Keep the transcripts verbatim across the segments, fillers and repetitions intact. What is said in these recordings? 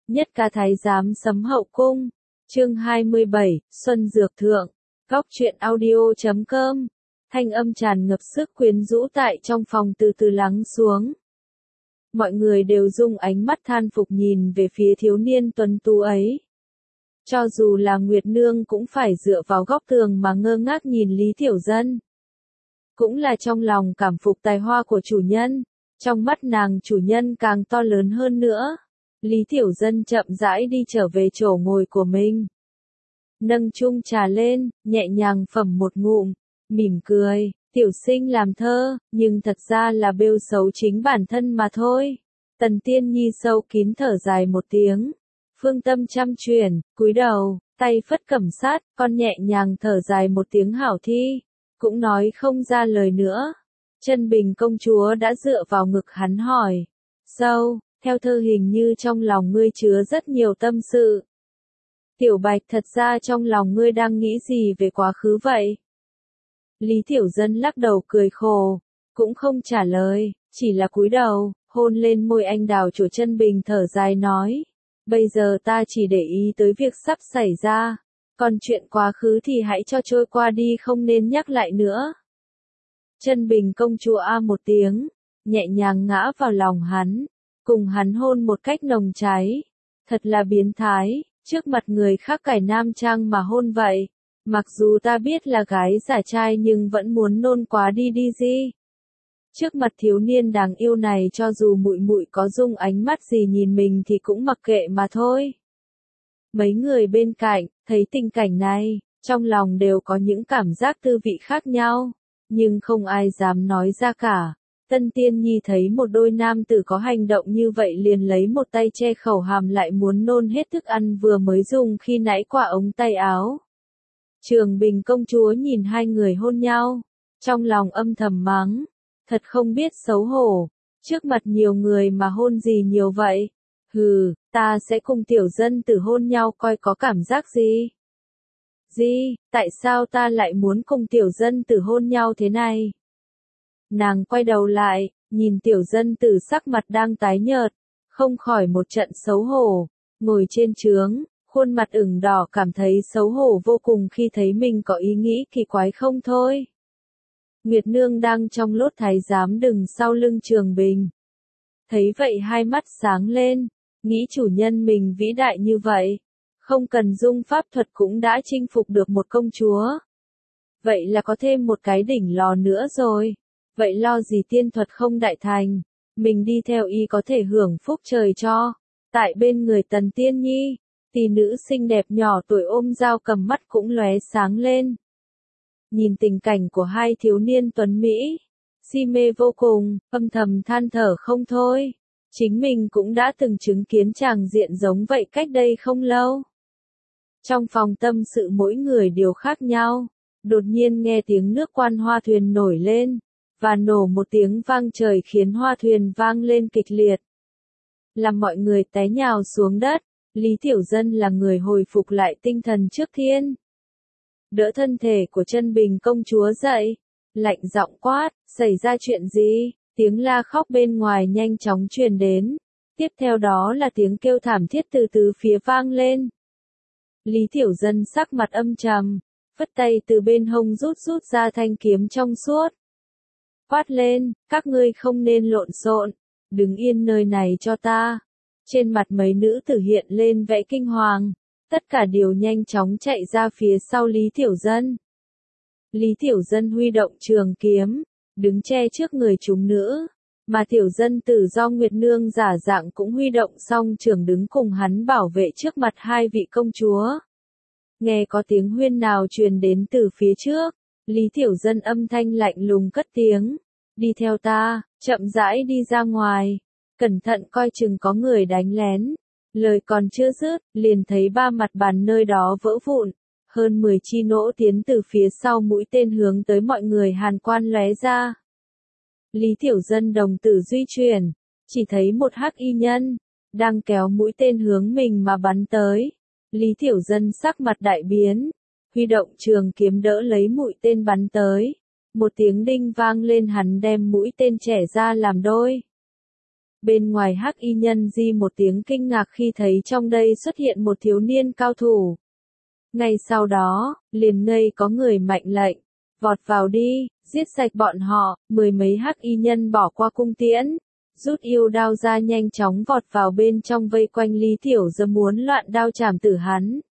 Nhất ca thái giám sấm hậu cung. Chương hai mươi bảy, Xuân Dược Thượng. Góc truyện audio chấm com. Thanh âm tràn ngập sức quyến rũ tại trong phòng từ từ lắng xuống. Mọi người đều dùng ánh mắt than phục nhìn về phía thiếu niên tuấn tú ấy. Cho dù là Nguyệt Nương cũng phải dựa vào góc tường mà ngơ ngác nhìn Lý Tiểu Dân. Cũng là trong lòng cảm phục tài hoa của chủ nhân, trong mắt nàng chủ nhân càng to lớn hơn nữa. Lý Tiểu Dân chậm rãi đi trở về chỗ ngồi của mình. Nâng chung trà lên, nhẹ nhàng phẩm một ngụm, mỉm cười, tiểu sinh làm thơ, nhưng thật ra là bêu xấu chính bản thân mà thôi. Tần Tiên Nhi sâu kín thở dài một tiếng. Phương Tâm chăm chuyển, cúi đầu, tay phất cẩm sát, con nhẹ nhàng thở dài một tiếng hảo thi, cũng nói không ra lời nữa. Chân Bình công chúa đã dựa vào ngực hắn hỏi, sâu, theo thơ hình như trong lòng ngươi chứa rất nhiều tâm sự. Tiểu Bạch, thật ra trong lòng ngươi đang nghĩ gì về quá khứ vậy? Lý Tiểu Dân lắc đầu cười khổ, cũng không trả lời, chỉ là cúi đầu, hôn lên môi anh đào của Chân Bình thở dài nói, bây giờ ta chỉ để ý tới việc sắp xảy ra, còn chuyện quá khứ thì hãy cho trôi qua đi, không nên nhắc lại nữa. Chân Bình công chúa a một tiếng, nhẹ nhàng ngã vào lòng hắn, cùng hắn hôn một cách nồng cháy. Thật là biến thái, trước mặt người khác cải nam trang mà hôn vậy. Mặc dù ta biết là gái giả trai nhưng vẫn muốn nôn quá đi đi gì. Trước mặt thiếu niên đáng yêu này cho dù muội muội có dùng ánh mắt gì nhìn mình thì cũng mặc kệ mà thôi. Mấy người bên cạnh, thấy tình cảnh này, trong lòng đều có những cảm giác tư vị khác nhau, nhưng không ai dám nói ra cả. Tân Tiên Nhi thấy một đôi nam tử có hành động như vậy liền lấy một tay che khẩu hàm lại muốn nôn hết thức ăn vừa mới dùng khi nãy qua ống tay áo. Trường Bình công chúa nhìn hai người hôn nhau, trong lòng âm thầm mắng, thật không biết xấu hổ, trước mặt nhiều người mà hôn gì nhiều vậy, hừ, ta sẽ cùng tiểu dân tử hôn nhau coi có cảm giác gì. Gì, tại sao ta lại muốn cùng tiểu dân tử hôn nhau thế này? Nàng quay đầu lại, nhìn tiểu dân tử sắc mặt đang tái nhợt, không khỏi một trận xấu hổ, ngồi trên trướng, khuôn mặt ửng đỏ cảm thấy xấu hổ vô cùng khi thấy mình có ý nghĩ kỳ quái không thôi. Nguyệt Nương đang trong lốt thái giám đừng sau lưng Trường Bình. Thấy vậy hai mắt sáng lên, nghĩ chủ nhân mình vĩ đại như vậy, không cần dung pháp thuật cũng đã chinh phục được một công chúa. Vậy là có thêm một cái đỉnh lò nữa rồi. Vậy lo gì tiên thuật không đại thành, mình đi theo y có thể hưởng phúc trời cho. Tại bên người Tần Tiên Nhi, tỷ nữ xinh đẹp nhỏ tuổi ôm dao cầm mắt cũng lóe sáng lên. Nhìn tình cảnh của hai thiếu niên tuấn Mỹ, si mê vô cùng, âm thầm than thở không thôi. Chính mình cũng đã từng chứng kiến tràng diện giống vậy cách đây không lâu. Trong phòng tâm sự mỗi người đều khác nhau, đột nhiên nghe tiếng nước quan hoa thuyền nổi lên, và nổ một tiếng vang trời khiến hoa thuyền vang lên kịch liệt. Làm mọi người té nhào xuống đất, Lý Tiểu Dân là người hồi phục lại tinh thần trước tiên. Đỡ thân thể của Chân Bình công chúa dậy, lạnh giọng quát, xảy ra chuyện gì? Tiếng la khóc bên ngoài nhanh chóng truyền đến, tiếp theo đó là tiếng kêu thảm thiết từ từ phía vang lên. Lý Tiểu Dân sắc mặt âm trầm, phất tay từ bên hông rút rút ra thanh kiếm trong suốt. Quát lên, các ngươi không nên lộn xộn, đứng yên nơi này cho ta. Trên mặt mấy nữ tử hiện lên vẻ kinh hoàng, tất cả đều nhanh chóng chạy ra phía sau Lý Tiểu Dân. Lý Tiểu Dân huy động trường kiếm, đứng che trước người chúng nữ, mà Tiểu Dân tử do Nguyệt Nương giả dạng cũng huy động song trường đứng cùng hắn bảo vệ trước mặt hai vị công chúa. Nghe có tiếng huyên nào truyền đến từ phía trước. Lý Tiểu Dân âm thanh lạnh lùng cất tiếng, đi theo ta, chậm rãi đi ra ngoài, cẩn thận coi chừng có người đánh lén. Lời còn chưa dứt, liền thấy ba mặt bàn nơi đó vỡ vụn, hơn mười chi nỗ tiến từ phía sau mũi tên hướng tới mọi người hàn quan lóe ra. Lý Tiểu Dân đồng tử duy chuyển, chỉ thấy một hắc y nhân, đang kéo mũi tên hướng mình mà bắn tới. Lý Tiểu Dân sắc mặt đại biến, huy động trường kiếm đỡ lấy mũi tên bắn tới. Một tiếng đinh vang lên, hắn đem mũi tên chẻ ra làm đôi. Bên ngoài hắc y nhân di một tiếng kinh ngạc khi thấy trong đây xuất hiện một thiếu niên cao thủ. Ngay sau đó, liền ngây có người mạnh lệnh, vọt vào đi, giết sạch bọn họ, mười mấy hắc y nhân bỏ qua cung tiễn, rút yêu đao ra nhanh chóng vọt vào bên trong vây quanh Lý Tiểu Dân muốn loạn đao chảm tử hắn.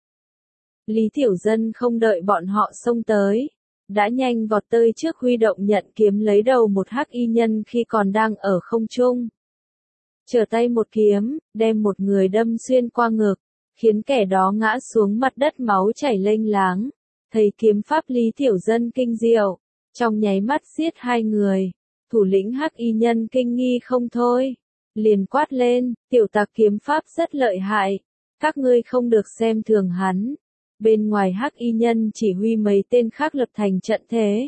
Lý Tiểu Dân không đợi bọn họ xông tới, đã nhanh vọt tới trước huy động nhận kiếm lấy đầu một hắc y nhân khi còn đang ở không trung. Trở tay một kiếm, đem một người đâm xuyên qua ngực, khiến kẻ đó ngã xuống mặt đất máu chảy lênh láng. Thấy kiếm pháp Lý Tiểu Dân kinh diệu, trong nháy mắt giết hai người, thủ lĩnh hắc y nhân kinh nghi không thôi, liền quát lên, tiểu tặc kiếm pháp rất lợi hại, các ngươi không được xem thường hắn. Bên ngoài hắc y nhân chỉ huy mấy tên khác lập thành trận thế,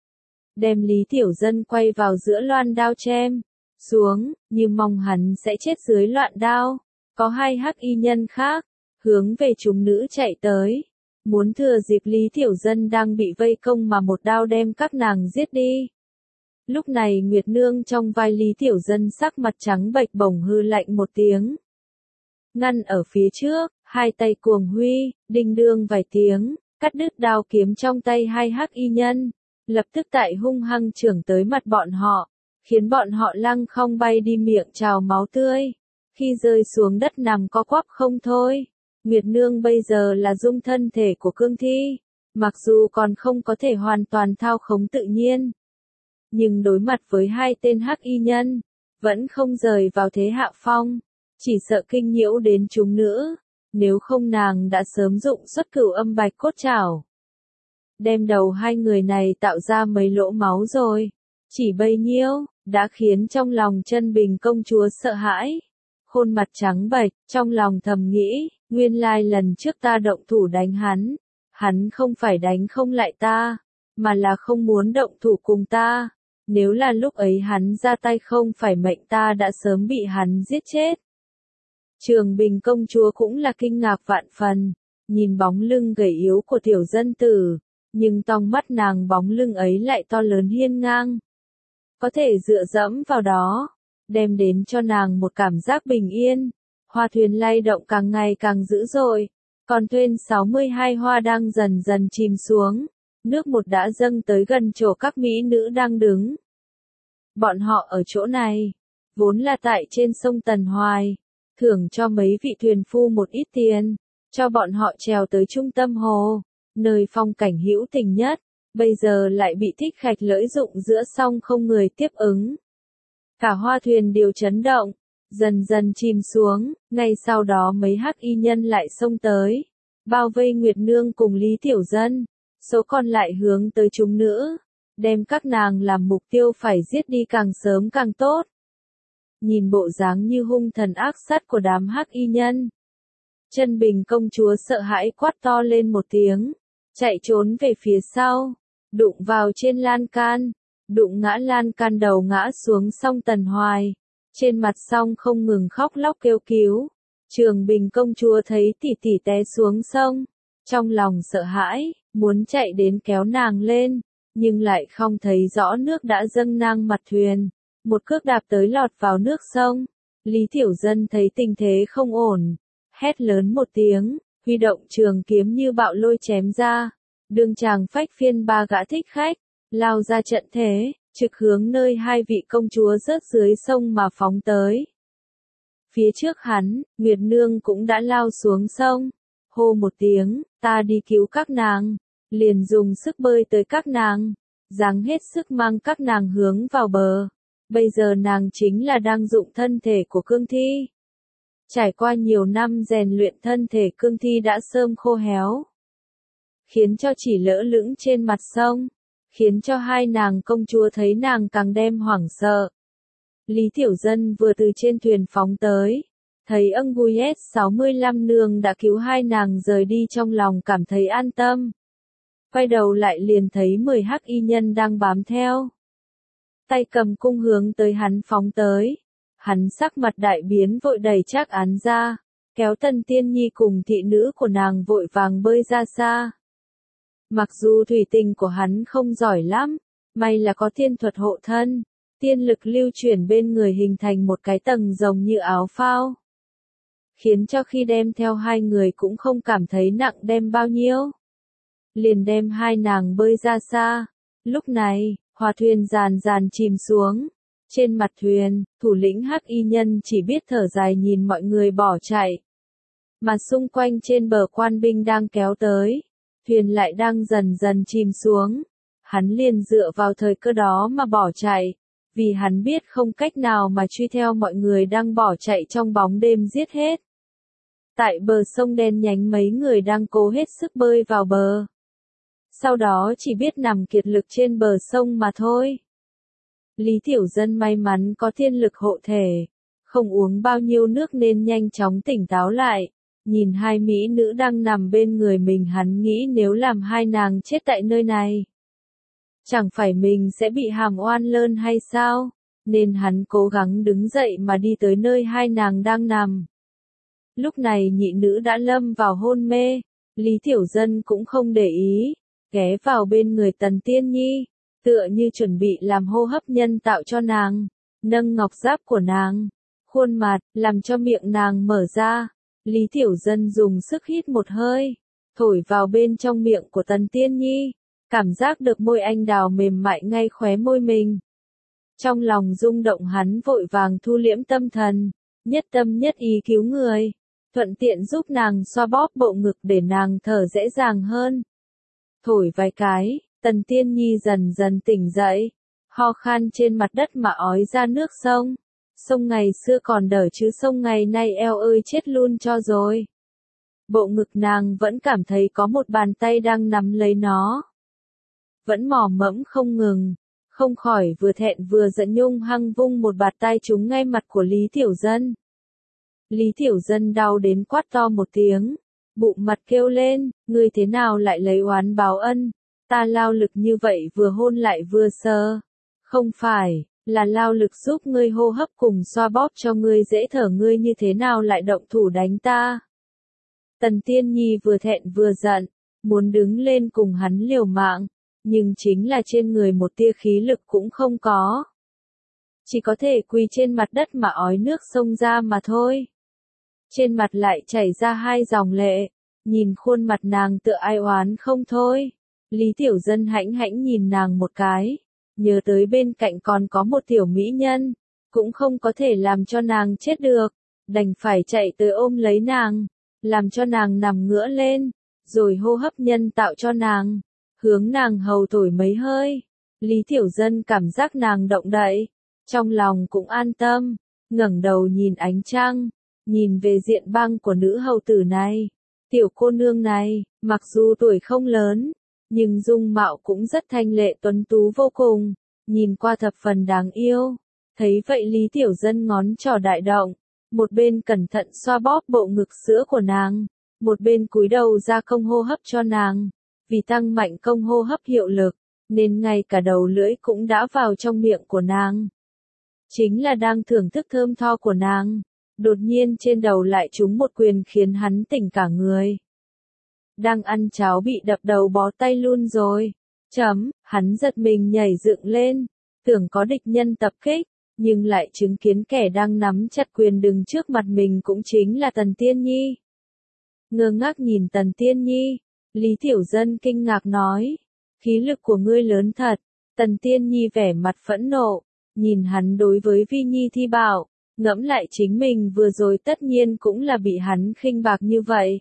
đem Lý Tiểu Dân quay vào giữa loan đao chém xuống, như mong hắn sẽ chết dưới loạn đao. Có hai hắc y nhân khác, hướng về chúng nữ chạy tới, muốn thừa dịp Lý Tiểu Dân đang bị vây công mà một đao đem các nàng giết đi. Lúc này Nguyệt Nương trong vai Lý Tiểu Dân sắc mặt trắng bệch bổng hư lạnh một tiếng. Ngăn ở phía trước, hai tay cuồng huy, đinh đương vài tiếng, cắt đứt đao kiếm trong tay hai hắc y nhân, lập tức tại hung hăng chưởng tới mặt bọn họ, khiến bọn họ lăng không bay đi miệng trào máu tươi, khi rơi xuống đất nằm co quắp không thôi. Nguyệt Nương bây giờ là dung thân thể của cương thi, mặc dù còn không có thể hoàn toàn thao khống tự nhiên, nhưng đối mặt với hai tên hắc y nhân, vẫn không rời vào thế hạ phong, chỉ sợ kinh nhiễu đến chúng nữ, nếu không nàng đã sớm dụng xuất cửu âm bạch cốt trảo, đem đầu hai người này tạo ra mấy lỗ máu rồi. Chỉ bấy nhiêu, đã khiến trong lòng Chân Bình công chúa sợ hãi, khuôn mặt trắng bệch, trong lòng thầm nghĩ, nguyên lai lần trước ta động thủ đánh hắn, hắn không phải đánh không lại ta, mà là không muốn động thủ cùng ta. Nếu là lúc ấy hắn ra tay không phải mệnh ta đã sớm bị hắn giết chết. Trường Bình công chúa cũng là kinh ngạc vạn phần, nhìn bóng lưng gầy yếu của tiểu dân tử, nhưng trong mắt nàng bóng lưng ấy lại to lớn hiên ngang. Có thể dựa dẫm vào đó, đem đến cho nàng một cảm giác bình yên. Hoa thuyền lay động càng ngày càng dữ dội, còn thuyền sáu mươi hai hoa đang dần dần chìm xuống, nước một đã dâng tới gần chỗ các mỹ nữ đang đứng. Bọn họ ở chỗ này, vốn là tại trên sông Tần Hoài, thưởng cho mấy vị thuyền phu một ít tiền, cho bọn họ trèo tới trung tâm hồ, nơi phong cảnh hữu tình nhất, bây giờ lại bị thích khách lợi dụng giữa sông không người tiếp ứng. Cả hoa thuyền đều chấn động, dần dần chìm xuống, ngay sau đó mấy hắc y nhân lại xông tới, bao vây Nguyệt Nương cùng Lý Tiểu Dân, số còn lại hướng tới chúng nữ, đem các nàng làm mục tiêu phải giết đi càng sớm càng tốt. Nhìn bộ dáng như hung thần ác sát của đám hắc y nhân, Chân Bình công chúa sợ hãi quát to lên một tiếng, chạy trốn về phía sau, đụng vào trên lan can, đụng ngã lan can đầu ngã xuống sông Tần Hoài, trên mặt sông không ngừng khóc lóc kêu cứu. Trường Bình công chúa thấy tỷ tỷ té xuống sông, trong lòng sợ hãi, muốn chạy đến kéo nàng lên, nhưng lại không thấy rõ nước đã dâng ngang mặt thuyền, một cước đạp tới lọt vào nước sông. Lý Tiểu Dân thấy tình thế không ổn, hét lớn một tiếng, huy động trường kiếm như bạo lôi chém ra, đường chàng phách phiên ba gã thích khách, lao ra trận thế, trực hướng nơi hai vị công chúa rớt dưới sông mà phóng tới. Phía trước hắn, Nguyệt Nương cũng đã lao xuống sông, hô một tiếng, ta đi cứu các nàng, liền dùng sức bơi tới các nàng, giáng hết sức mang các nàng hướng vào bờ. Bây giờ nàng chính là đang dụng thân thể của cương thi. Trải qua nhiều năm rèn luyện thân thể cương thi đã sớm khô héo, khiến cho chỉ lỡ lững trên mặt sông, khiến cho hai nàng công chúa thấy nàng càng đem hoảng sợ. Lý Tiểu Dân vừa từ trên thuyền phóng tới, thấy âng Bùi S sáu mươi lăm nương đã cứu hai nàng rời đi, trong lòng cảm thấy an tâm. Quay đầu lại liền thấy mười hắc y nhân đang bám theo, tay cầm cung hướng tới hắn phóng tới. Hắn sắc mặt đại biến vội đẩy Trác Án ra, kéo Tần Tiên Nhi cùng thị nữ của nàng vội vàng bơi ra xa. Mặc dù thủy tình của hắn không giỏi lắm, may là có thiên thuật hộ thân, Tiên lực lưu chuyển bên người hình thành một cái tầng giống như áo phao, khiến cho khi đem theo hai người cũng không cảm thấy nặng đem bao nhiêu. Liền đem hai nàng bơi ra xa. Lúc này, hòa thuyền dàn dàn chìm xuống. Trên mặt thuyền, thủ lĩnh Hắc Y Nhân chỉ biết thở dài nhìn mọi người bỏ chạy. Mà xung quanh trên bờ quan binh đang kéo tới. Thuyền lại đang dần dần chìm xuống. Hắn liền dựa vào thời cơ đó mà bỏ chạy. Vì hắn biết không cách nào mà truy theo mọi người đang bỏ chạy trong bóng đêm giết hết. Tại bờ sông đen nhánh mấy người đang cố hết sức bơi vào bờ. Sau đó chỉ biết nằm kiệt lực trên bờ sông mà thôi. Lý Tiểu Dân may mắn có thiên lực hộ thể, không uống bao nhiêu nước nên nhanh chóng tỉnh táo lại. Nhìn hai mỹ nữ đang nằm bên người mình, hắn nghĩ nếu làm hai nàng chết tại nơi này, chẳng phải mình sẽ bị hàm oan lơn hay sao? Nên hắn cố gắng đứng dậy mà đi tới nơi hai nàng đang nằm. Lúc này nhị nữ đã lâm vào hôn mê, Lý Tiểu Dân cũng không để ý, ghé vào bên người Tần Tiên Nhi, tựa như chuẩn bị làm hô hấp nhân tạo cho nàng, nâng ngọc giáp của nàng, khuôn mặt, làm cho miệng nàng mở ra. Lý Tiểu Dân dùng sức hít một hơi, thổi vào bên trong miệng của Tần Tiên Nhi, cảm giác được môi anh đào mềm mại ngay khóe môi mình. Trong lòng rung động, hắn vội vàng thu liễm tâm thần, nhất tâm nhất ý cứu người, thuận tiện giúp nàng xoa bóp bộ ngực để nàng thở dễ dàng hơn. Thổi vài cái, Tần Tiên Nhi dần dần tỉnh dậy, ho khan trên mặt đất mà ói ra nước sông. Sông ngày xưa còn đỡ chứ sông ngày nay eo ơi chết luôn cho rồi. Bộ ngực nàng vẫn cảm thấy có một bàn tay đang nắm lấy nó. Vẫn mò mẫm không ngừng, không khỏi vừa thẹn vừa giận, nhung hăng vung một bạt tai trúng ngay mặt của Lý Tiểu Dân. Lý Tiểu Dân đau đến quát to một tiếng, bụng mặt kêu lên, ngươi thế nào lại lấy oán báo ân, ta lao lực như vậy vừa hôn lại vừa sờ. Không phải, là lao lực giúp ngươi hô hấp cùng xoa bóp cho ngươi dễ thở, ngươi như thế nào lại động thủ đánh ta. Tần Tiên Nhi vừa thẹn vừa giận, muốn đứng lên cùng hắn liều mạng, nhưng chính là trên người một tia khí lực cũng không có. Chỉ có thể quỳ trên mặt đất mà ói nước sông ra mà thôi. Trên mặt lại chảy ra hai dòng lệ, nhìn khuôn mặt nàng tựa ai oán không thôi. Lý Tiểu Dân hãnh hãnh nhìn nàng một cái, nhớ tới bên cạnh còn có một tiểu mỹ nhân, cũng không có thể làm cho nàng chết được, đành phải chạy tới ôm lấy nàng, làm cho nàng nằm ngửa lên, rồi hô hấp nhân tạo cho nàng, hướng nàng hầu thổi mấy hơi. Lý Tiểu Dân cảm giác nàng động đậy, trong lòng cũng an tâm, ngẩng đầu nhìn ánh trăng, nhìn về diện băng của nữ hầu tử này. Tiểu cô nương này, mặc dù tuổi không lớn, nhưng dung mạo cũng rất thanh lệ tuấn tú vô cùng, nhìn qua thập phần đáng yêu. Thấy vậy Lý Tiểu Dân ngón trỏ đại động, một bên cẩn thận xoa bóp bộ ngực sữa của nàng, một bên cúi đầu ra công hô hấp cho nàng. Vì tăng mạnh công hô hấp hiệu lực, nên ngay cả đầu lưỡi cũng đã vào trong miệng của nàng. Chính là đang thưởng thức thơm tho của nàng, đột nhiên trên đầu lại trúng một quyền khiến hắn tỉnh cả người. Đang ăn cháo bị đập đầu bó tay luôn rồi. Chấm, hắn giật mình nhảy dựng lên, tưởng có địch nhân tập kích, nhưng lại chứng kiến kẻ đang nắm chặt quyền đứng trước mặt mình cũng chính là Tần Tiên Nhi. Ngơ ngác nhìn Tần Tiên Nhi, Lý Tiểu Dân kinh ngạc nói, khí lực của ngươi lớn thật. Tần Tiên Nhi vẻ mặt phẫn nộ, nhìn hắn đối với Vi Nhi thi bảo, ngẫm lại chính mình vừa rồi tất nhiên cũng là bị hắn khinh bạc như vậy.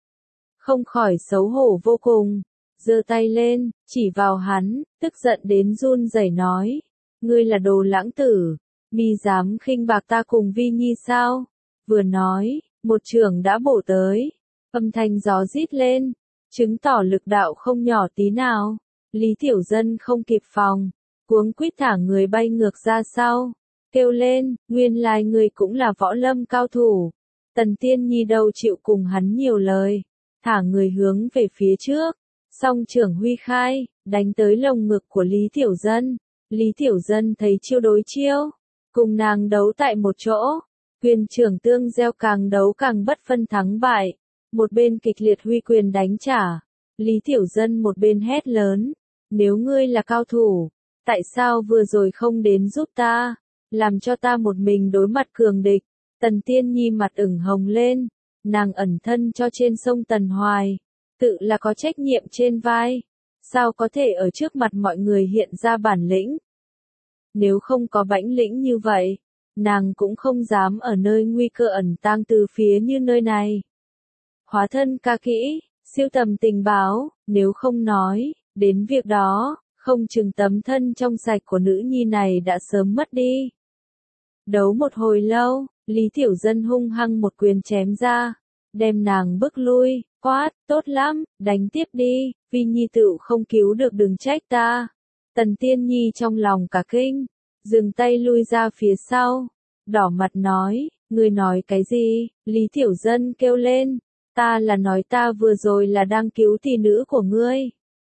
Không khỏi xấu hổ vô cùng, giơ tay lên, chỉ vào hắn, tức giận đến run rẩy nói, ngươi là đồ lãng tử, mi dám khinh bạc ta cùng Vi Nhi sao? Vừa nói, một chưởng đã bổ tới, âm thanh gió rít lên, chứng tỏ lực đạo không nhỏ tí nào. Lý Tiểu Dân không kịp phòng, cuống quýt thả người bay ngược ra sau, kêu lên, nguyên lai người cũng là võ lâm cao thủ. Tần Tiên Nhi đâu chịu cùng hắn nhiều lời, thả người hướng về phía trước, song trưởng huy khai, đánh tới lồng ngực của Lý Tiểu Dân. Lý Tiểu Dân thấy chiêu đối chiêu, cùng nàng đấu tại một chỗ, quyền trưởng tương gieo, càng đấu càng bất phân thắng bại, một bên kịch liệt huy quyền đánh trả. Lý Tiểu Dân một bên hét lớn, nếu ngươi là cao thủ, Tại sao vừa rồi không đến giúp ta, làm cho ta một mình đối mặt cường địch? Tần Tiên Nhi mặt ửng hồng lên, nàng ẩn thân cho trên sông Tần Hoài, tự là có trách nhiệm trên vai, sao có thể ở trước mặt mọi người hiện ra bản lĩnh? Nếu không có bản lĩnh như vậy, nàng cũng không dám ở nơi nguy cơ ẩn tàng từ phía như nơi này. Hóa thân ca kỹ, siêu tầm tình báo, nếu không nói đến việc đó, không chừng tấm thân trong sạch của nữ nhi này đã sớm mất đi. Đấu một hồi lâu, Lý Tiểu Dân hung hăng một quyền chém ra, đem nàng bức lui, quát, tốt lắm, đánh tiếp đi, Vi Nhi tựu không cứu được đừng trách ta. Tần Tiên Nhi trong lòng cả kinh, dừng tay lui ra phía sau, đỏ mặt nói, ngươi nói cái gì? Lý Tiểu Dân kêu lên, ta là nói ta vừa rồi là đang cứu tỷ nữ của ngươi.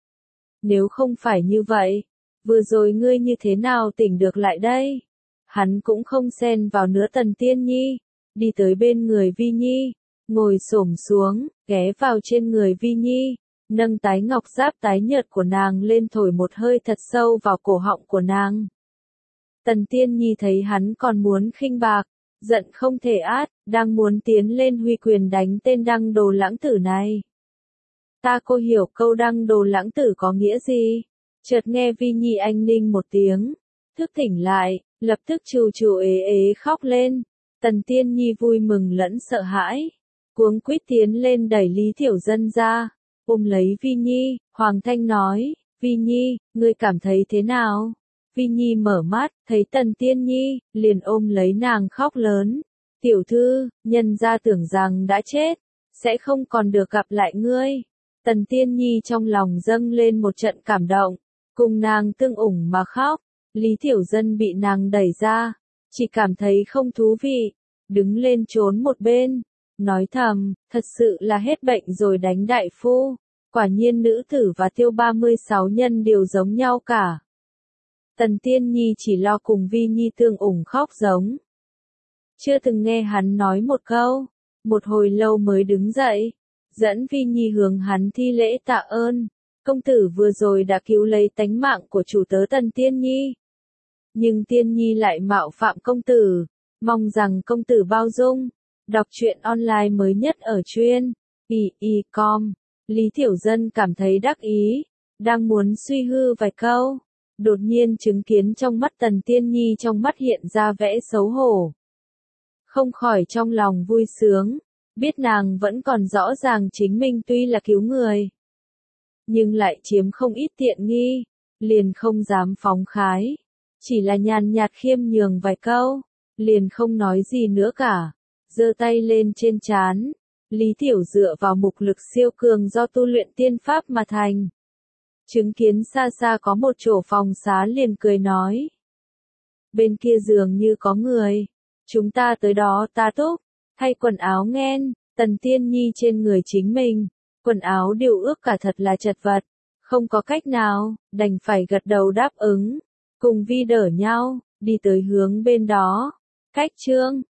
Nếu không phải như vậy, vừa rồi ngươi như thế nào tỉnh được lại đây? Hắn cũng không xen vào nữa. Tần Tiên Nhi, đi tới bên người Vi Nhi, ngồi xổm xuống, ghé vào trên người Vi Nhi, nâng tái ngọc giáp tái nhợt của nàng lên thổi một hơi thật sâu vào cổ họng của nàng. Tần Tiên Nhi thấy hắn còn muốn khinh bạc, giận không thể át, đang muốn tiến lên huy quyền đánh tên Đăng Đồ Lãng Tử này. Ta cô hiểu câu Đăng Đồ Lãng Tử có nghĩa gì? Chợt nghe Vi Nhi anh ninh một tiếng, thức tỉnh lại, lập tức trù trù ế ế khóc lên. Tần Tiên Nhi vui mừng lẫn sợ hãi, cuống quýt tiến lên đẩy Lý Tiểu Dân ra, ôm lấy Vi Nhi, Hoàng Thanh nói, Vi Nhi, ngươi cảm thấy thế nào? Vi Nhi mở mắt, thấy Tần Tiên Nhi, liền ôm lấy nàng khóc lớn. Tiểu thư, nhân gia tưởng rằng đã chết, sẽ không còn được gặp lại ngươi. Tần Tiên Nhi trong lòng dâng lên một trận cảm động, cùng nàng tương ủng mà khóc. Lý Tiểu Dân bị nàng đẩy ra, chỉ cảm thấy không thú vị, đứng lên trốn một bên, nói thầm, thật sự là hết bệnh rồi đánh đại phu, quả nhiên nữ tử và tiêu ba mươi sáu nhân đều giống nhau cả. Tần Tiên Nhi chỉ lo cùng Vi Nhi tương ủng khóc giống. Chưa từng nghe hắn nói một câu, một hồi lâu mới đứng dậy, dẫn Vi Nhi hướng hắn thi lễ tạ ơn, công tử vừa rồi đã cứu lấy tánh mạng của chủ tớ Tần Tiên Nhi. Nhưng Tiên Nhi lại mạo phạm công tử, mong rằng công tử bao dung. Đọc truyện online mới nhất ở truyện i i chấm com. Lý Tiểu Dân cảm thấy đắc ý, đang muốn suy hư vài câu, đột nhiên chứng kiến trong mắt Tần Tiên Nhi trong mắt hiện ra vẻ xấu hổ. Không khỏi trong lòng vui sướng, biết nàng vẫn còn rõ ràng chính mình tuy là cứu người, nhưng lại chiếm không ít tiện nghi, liền không dám phóng khái. Chỉ là nhàn nhạt khiêm nhường vài câu, liền không nói gì nữa cả, giơ tay lên trên trán. Lý Tiểu dựa vào mục lực siêu cường do tu luyện tiên pháp mà thành. Chứng kiến xa xa có một chỗ phòng xá liền cười nói. Bên kia dường như có người, chúng ta tới đó tá túc, thay quần áo nghen. Tần Tiên Nhi trên người chính mình, quần áo đều ướt cả thật là chật vật, không có cách nào, đành phải gật đầu đáp ứng. Cùng Vi đỡ nhau, đi tới hướng bên đó. Cách chương